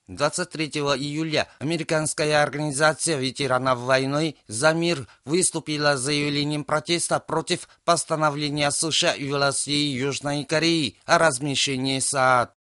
23 июля американская организация ветеранов войны «За мир» выступила с заявлением протеста против постановления США и властей Южной Кореи о размещении СААД.